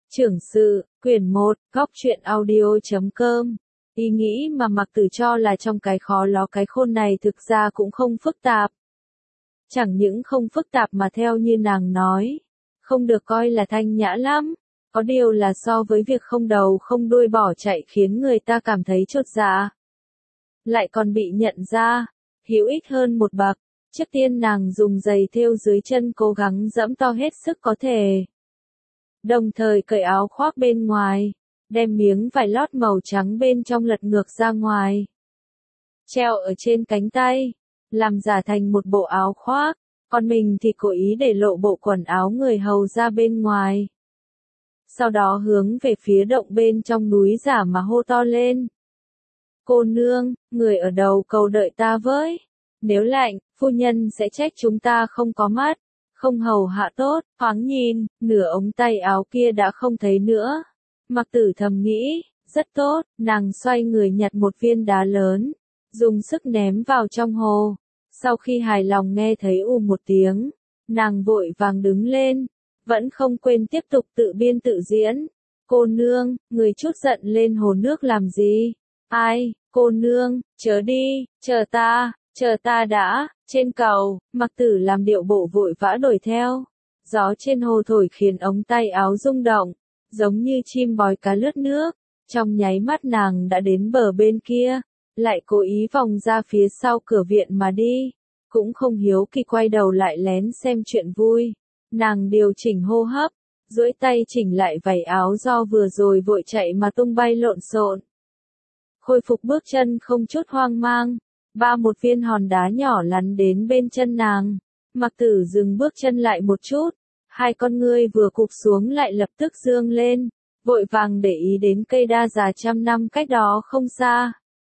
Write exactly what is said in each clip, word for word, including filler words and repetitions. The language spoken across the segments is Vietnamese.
Trưởng sự, quyển một, góc truyện audio.com. Ý nghĩ mà Mạc Tử cho là trong cái khó ló cái khôn này thực ra cũng không phức tạp. Chẳng những không phức tạp mà theo như nàng nói, không được coi là thanh nhã lắm. Có điều là so với việc không đầu không đuôi bỏ chạy khiến người ta cảm thấy chột dạ. Lại còn bị nhận ra, hữu ích hơn một bậc. Trước tiên nàng dùng giày thêu dưới chân cố gắng giẫm to hết sức có thể. Đồng thời cởi áo khoác bên ngoài, đem miếng vải lót màu trắng bên trong lật ngược ra ngoài. Treo ở trên cánh tay, làm giả thành một bộ áo khoác, còn mình thì cố ý để lộ bộ quần áo người hầu ra bên ngoài. Sau đó hướng về phía động bên trong núi giả mà hô to lên. Cô nương, người ở đầu cầu đợi ta với. Nếu lạnh, phu nhân sẽ trách chúng ta không có mắt, không hầu hạ tốt. Thoáng nhìn, nửa ống tay áo kia đã không thấy nữa. Mạc Tử thầm nghĩ, rất tốt, nàng xoay người nhặt một viên đá lớn, dùng sức ném vào trong hồ. Sau khi hài lòng nghe thấy ù một tiếng, nàng vội vàng đứng lên, vẫn không quên tiếp tục tự biên tự diễn. Cô nương, người chút giận lên hồ nước làm gì? Ai, cô nương, chớ đi, chờ ta, chờ ta đã. Trên cầu, Mạc Tử làm điệu bộ vội vã đuổi theo. Gió trên hồ thổi khiến ống tay áo rung động, giống như chim bói cá lướt nước. Trong nháy mắt nàng đã đến bờ bên kia, lại cố ý vòng ra phía sau cửa viện mà đi. Cũng không hiếu kỳ quay đầu lại lén xem chuyện vui. Nàng điều chỉnh hô hấp, duỗi tay chỉnh lại váy áo do vừa rồi vội chạy mà tung bay lộn xộn. Khôi phục bước chân không chút hoang mang. Ba một viên hòn đá nhỏ lăn đến bên chân nàng. Mạc Tử dừng bước chân lại một chút. Hai con ngươi vừa cụp xuống lại lập tức dương lên. Vội vàng để ý đến cây đa già trăm năm cách đó không xa.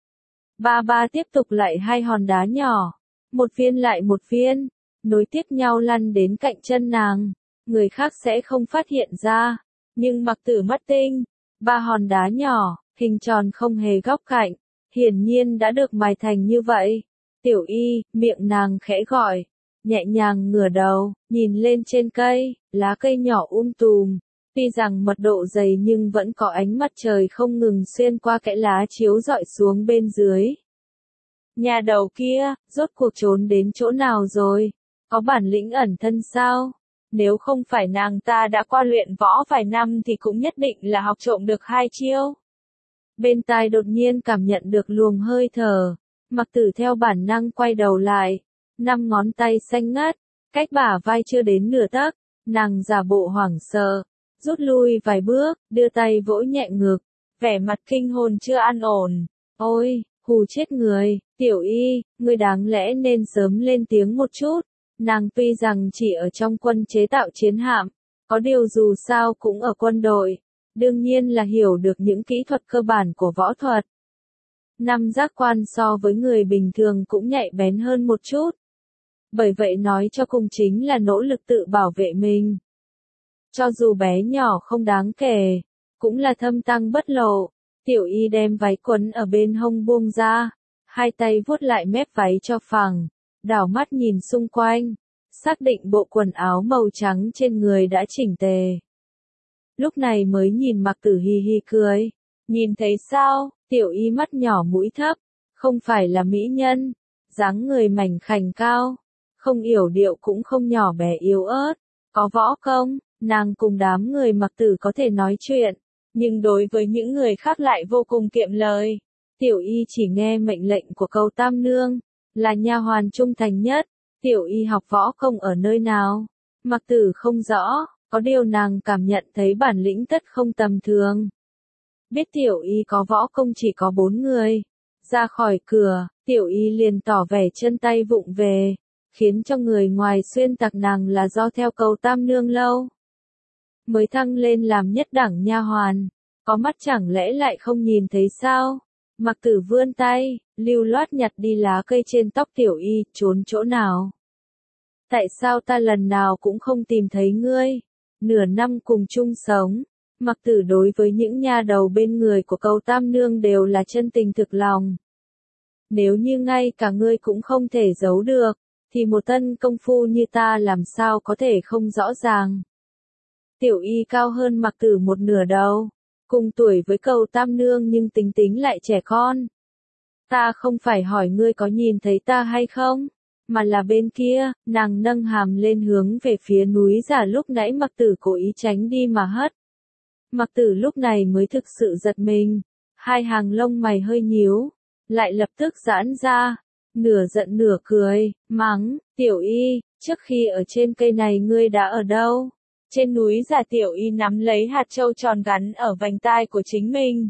Ba ba tiếp tục lại hai hòn đá nhỏ. Một viên lại một viên. Nối tiếp nhau lăn đến cạnh chân nàng. Người khác sẽ không phát hiện ra. Nhưng Mạc Tử mắt tinh. Ba hòn đá nhỏ, hình tròn không hề góc cạnh. Hiển nhiên đã được mài thành như vậy. Tiểu Y, miệng nàng khẽ gọi. Nhẹ nhàng ngửa đầu, nhìn lên trên cây, lá cây nhỏ um tùm. Tuy rằng mật độ dày nhưng vẫn có ánh mặt trời không ngừng xuyên qua kẽ lá chiếu rọi xuống bên dưới. Nhà đầu kia, rốt cuộc trốn đến chỗ nào rồi? Có bản lĩnh ẩn thân sao? Nếu không phải nàng ta đã qua luyện võ vài năm thì cũng nhất định là học trộm được hai chiêu. Bên tai đột nhiên cảm nhận được luồng hơi thở. Mạc Tử theo bản năng quay đầu lại. Năm ngón tay xanh ngắt, cách bả vai chưa đến nửa tấc. Nàng giả bộ hoảng sợ, rút lui vài bước, đưa tay vỗ nhẹ ngực. Vẻ mặt kinh hồn chưa an ổn. Ôi, hù chết người, Tiểu Y, ngươi đáng lẽ nên sớm lên tiếng một chút. Nàng tuy rằng chỉ ở trong quân chế tạo chiến hạm, có điều dù sao cũng ở quân đội. Đương nhiên là hiểu được những kỹ thuật cơ bản của võ thuật. Năm giác quan so với người bình thường cũng nhạy bén hơn một chút. Bởi vậy nói cho cùng chính là nỗ lực tự bảo vệ mình. Cho dù bé nhỏ không đáng kể, cũng là thâm tăng bất lộ. Tiểu Y đem váy quấn ở bên hông buông ra, hai tay vuốt lại mép váy cho phẳng, đảo mắt nhìn xung quanh, xác định bộ quần áo màu trắng trên người đã chỉnh tề. Lúc này mới nhìn Mạc Tử hi hi cười. Nhìn thấy sao, Tiểu Y mắt nhỏ mũi thấp, không phải là mỹ nhân, dáng người mảnh khảnh cao, không yểu điệu cũng không nhỏ bé yếu ớt, có võ công, nàng cùng đám người Mạc Tử có thể nói chuyện, nhưng đối với những người khác lại vô cùng kiệm lời. Tiểu Y chỉ nghe mệnh lệnh của Cầu Tam Nương, là nha hoàn trung thành nhất. Tiểu Y học võ công ở nơi nào? Mạc Tử không rõ. Có điều nàng cảm nhận thấy bản lĩnh tất không tầm thường. Biết Tiểu Y có võ công chỉ có bốn người. Ra khỏi cửa, Tiểu Y liền tỏ vẻ chân tay vụng về, khiến cho người ngoài xuyên tạc nàng là do theo Cầu Tam Nương lâu mới thăng lên làm nhất đẳng nha hoàn. Có mắt chẳng lẽ lại không nhìn thấy sao? Mạc Tử vươn tay, lưu loát nhặt đi lá cây trên tóc Tiểu Y, trốn chỗ nào? Tại sao ta lần nào cũng không tìm thấy ngươi? Nửa năm cùng chung sống, Mạc Tử đối với những nha đầu bên người của Cầu Tam Nương đều là chân tình thực lòng. Nếu như ngay cả ngươi cũng không thể giấu được, thì một tân công phu như ta làm sao có thể không rõ ràng. Tiểu Y cao hơn Mặc Tử một nửa đầu, cùng tuổi với Cầu Tam Nương nhưng tính tính lại trẻ con. Ta không phải hỏi ngươi có nhìn thấy ta hay không, mà là bên kia, nàng nâng hàm lên hướng về phía núi giả lúc nãy Mặc Tử cố ý tránh đi mà hất. Mặc Tử lúc này mới thực sự giật mình, hai hàng lông mày hơi nhíu, lại lập tức giãn ra, nửa giận nửa cười, mắng, Tiểu Y, trước khi ở trên cây này ngươi đã ở đâu? Trên núi giả. Tiểu Y nắm lấy hạt châu tròn gắn ở vành tai của chính mình.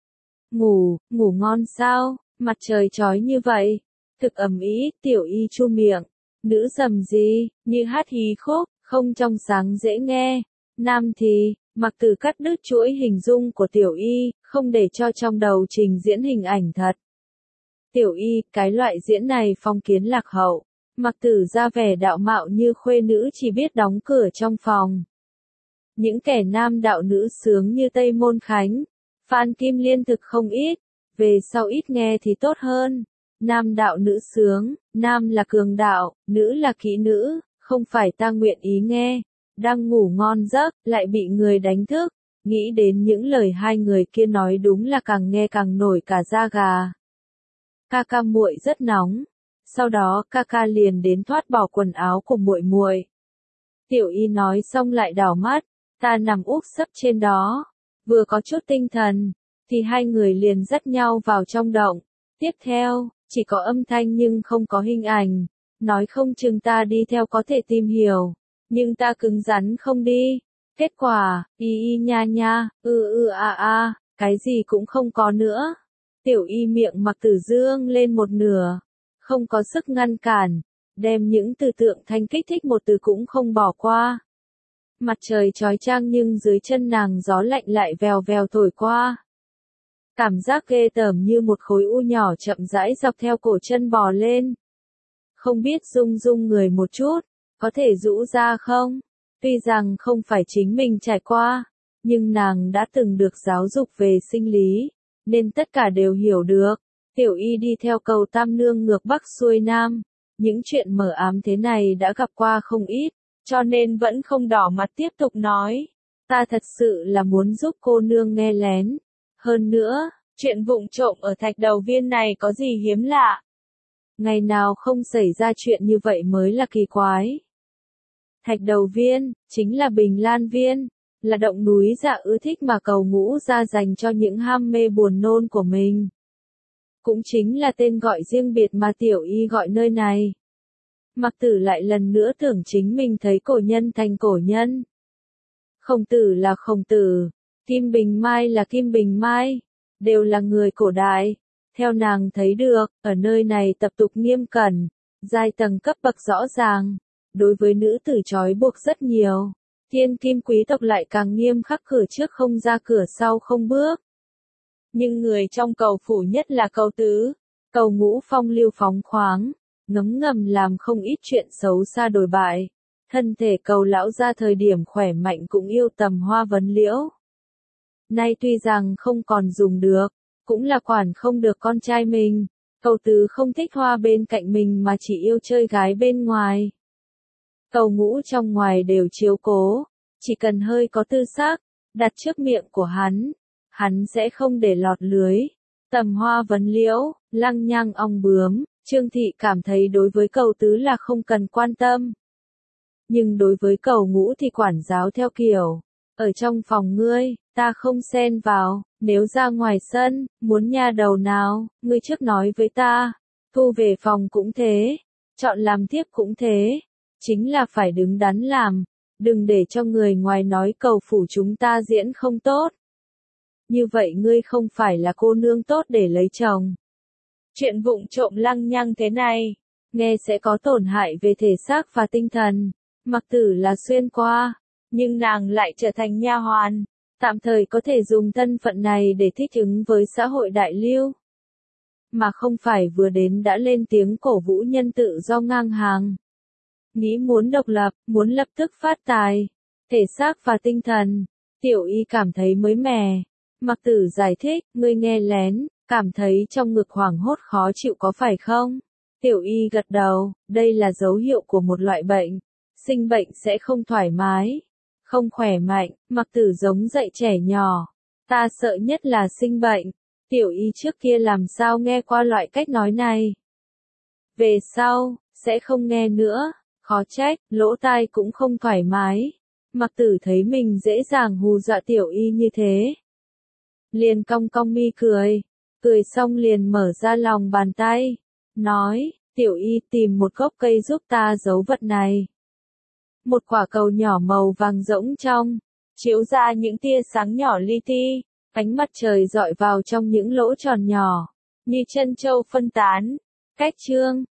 Ngủ, ngủ ngon sao, mặt trời chói như vậy. Thực ẩm ý, Tiểu Y chu miệng, nữ dầm gì, như hát hí khúc, không trong sáng dễ nghe. Nam thì, Mặc Tử cắt đứt chuỗi hình dung của Tiểu Y, không để cho trong đầu trình diễn hình ảnh thật. Tiểu Y, cái loại diễn này phong kiến lạc hậu. Mặc Tử ra vẻ đạo mạo như khuê nữ chỉ biết đóng cửa trong phòng. Những kẻ nam đạo nữ sướng như Tây Môn Khánh, Phan Kim Liên thực không ít, về sau ít nghe thì tốt hơn. Nam đạo nữ sướng, nam là cường đạo, nữ là kỹ nữ, không phải ta nguyện ý nghe. Đang ngủ ngon giấc, lại bị người đánh thức, nghĩ đến những lời hai người kia nói đúng là càng nghe càng nổi cả da gà. Ca ca muội rất nóng. Sau đó, ca ca liền đến thoát bỏ quần áo của muội muội. Tiểu Y nói xong lại đảo mắt, ta nằm úp sấp trên đó, vừa có chút tinh thần, thì hai người liền dắt nhau vào trong động. Tiếp theo, chỉ có âm thanh nhưng không có hình ảnh, nói không chừng ta đi theo có thể tìm hiểu, nhưng ta cứng rắn không đi. Kết quả, y y nha nha, ư ư a a, cái gì cũng không có nữa. Tiểu Y miệng Mặc Tử dương lên một nửa, không có sức ngăn cản, đem những từ tượng thanh kích thích một từ cũng không bỏ qua. Mặt trời chói chang nhưng dưới chân nàng gió lạnh lại vèo vèo thổi qua. Cảm giác ghê tởm như một khối u nhỏ chậm rãi dọc theo cổ chân bò lên. Không biết rung rung người một chút, có thể rũ ra không? Tuy rằng không phải chính mình trải qua, nhưng nàng đã từng được giáo dục về sinh lý, nên tất cả đều hiểu được. Tiểu Y đi theo Cầu Tam Nương ngược Bắc xuôi Nam, những chuyện mờ ám thế này đã gặp qua không ít, cho nên vẫn không đỏ mặt tiếp tục nói. Ta thật sự là muốn giúp cô nương nghe lén. Hơn nữa, chuyện vụng trộm ở Thạch Đầu Viên này có gì hiếm lạ. Ngày nào không xảy ra chuyện như vậy mới là kỳ quái. Thạch Đầu Viên, chính là Bình Lan Viên, là động núi dạ ưa thích mà Cầu Ngũ ra dành cho những ham mê buồn nôn của mình. Cũng chính là tên gọi riêng biệt mà Tiểu Y gọi nơi này. Mặc Tử lại lần nữa tưởng chính mình thấy cổ nhân thành cổ nhân. Khổng Tử là Khổng Tử, Kim Bình Mai là Kim Bình Mai, đều là người cổ đại. Theo nàng thấy được, ở nơi này tập tục nghiêm cẩn, giai tầng cấp bậc rõ ràng, đối với nữ tử trói buộc rất nhiều. Thiên kim quý tộc lại càng nghiêm khắc, cửa trước không ra cửa sau không bước. Nhưng người trong Cầu phủ nhất là Cầu Tứ, Cầu Ngũ phong lưu phóng khoáng, ngấm ngầm làm không ít chuyện xấu xa đồi bại. Thân thể Cầu lão ra thời điểm khỏe mạnh cũng yêu tầm hoa vấn liễu. Nay tuy rằng không còn dùng được, cũng là quản không được con trai mình. Cầu Tứ không thích hoa bên cạnh mình mà chỉ yêu chơi gái bên ngoài. Cầu Ngũ trong ngoài đều chiếu cố, chỉ cần hơi có tư sắc, đặt trước miệng của hắn, hắn sẽ không để lọt lưới. Tầm hoa vấn liễu, lăng nhăng ong bướm, Trương Thị cảm thấy đối với Cầu Tứ là không cần quan tâm. Nhưng đối với Cầu Ngũ thì quản giáo theo kiểu, ở trong phòng ngươi, ta không xen vào, nếu ra ngoài sân, muốn nha đầu nào, ngươi trước nói với ta, thu về phòng cũng thế, chọn làm thiếp cũng thế, chính là phải đứng đắn làm, đừng để cho người ngoài nói Cầu phủ chúng ta diễn không tốt. Như vậy ngươi không phải là cô nương tốt để lấy chồng. Chuyện vụng trộm lăng nhăng thế này, nghe sẽ có tổn hại về thể xác và tinh thần. Mặc Tử là xuyên qua, nhưng nàng lại trở thành nha hoàn, tạm thời có thể dùng thân phận này để thích ứng với xã hội đại lưu. Mà không phải vừa đến đã lên tiếng cổ vũ nhân tự do ngang hàng. Nghĩ muốn độc lập, muốn lập tức phát tài, thể xác và tinh thần. Tiểu Y cảm thấy mới mẻ. Mặc Tử giải thích, ngươi nghe lén, cảm thấy trong ngực hoảng hốt khó chịu có phải không? Tiểu Y gật đầu, đây là dấu hiệu của một loại bệnh. Sinh bệnh sẽ không thoải mái, không khỏe mạnh, Mặc Tử giống dạy trẻ nhỏ. Ta sợ nhất là sinh bệnh. Tiểu Y trước kia làm sao nghe qua loại cách nói này. Về sau, sẽ không nghe nữa, khó trách, lỗ tai cũng không thoải mái. Mặc Tử thấy mình dễ dàng hù dọa Tiểu Y như thế. Liền cong cong mi cười, cười xong liền mở ra lòng bàn tay, nói, Tiểu Y tìm một gốc cây giúp ta giấu vật này. Một quả cầu nhỏ màu vàng rỗng trong, chiếu ra những tia sáng nhỏ li ti, ánh mặt trời dọi vào trong những lỗ tròn nhỏ, như chân châu phân tán. Cách chương